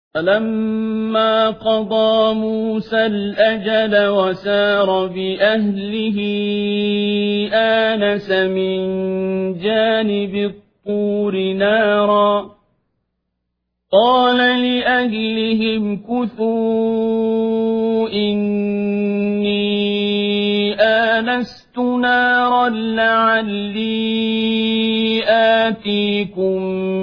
فلما قضى موسى الأجل وسار بأهله آنس من جانب الطور نارا قال لأهلهم كثوا إني آنست نارا آتيكم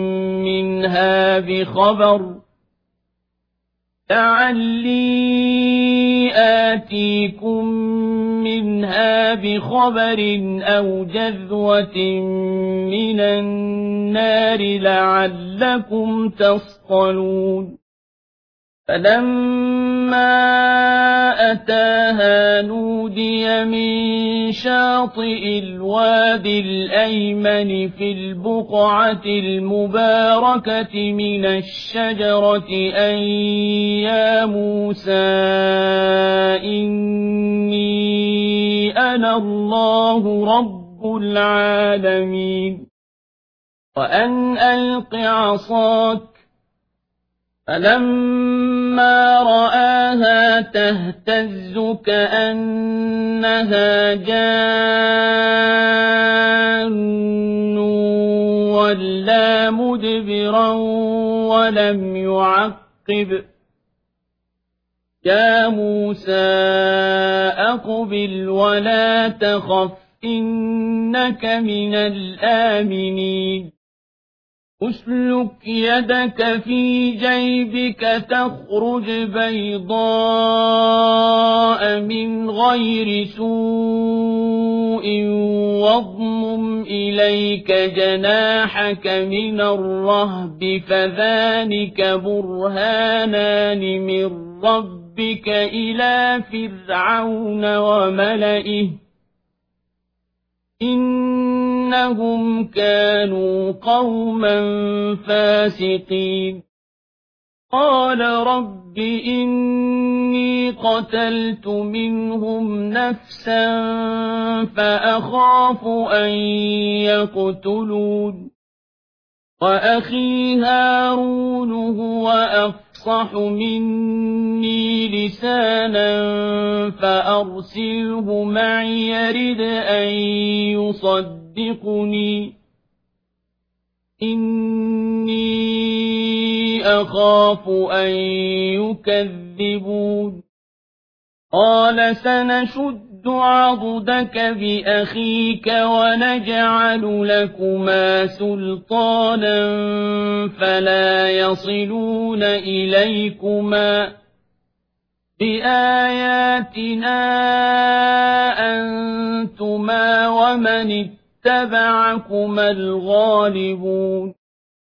منها بخبر أو جذوة من النار لعلكم تصطلون فلما أتاها نودي من شاطئ الوادي الأيمن في البقعة المباركة من الشجرة أن يا موسى إني أنا الله رب العالمين وأن ألق عصاك فلما رآها تهتز كأنها جان ولا مدبرا ولم يعقب يا موسى أقبل ولا تخف إنك من الآمنين أسلك يدك في جيبك تخرج بيضاء من غير سوء واضمم إليك جناحك من الرهب فذلك برهانان من ربك إلى فرعون وملئه إنهم كانوا قوما فاسقين قال رب إني قتلت منهم نفسا فأخاف أن يقتلون وأخي هارون هو أفصح مني لسانا فأرسله معي يرد أن يصدقني إني أخاف أن يكذبون قال سنشد عضدك بأخيك ونجعل لكما سلطانا فلا يصلون إليكما بآياتنا أنتما ومن اتبعكما الغالبون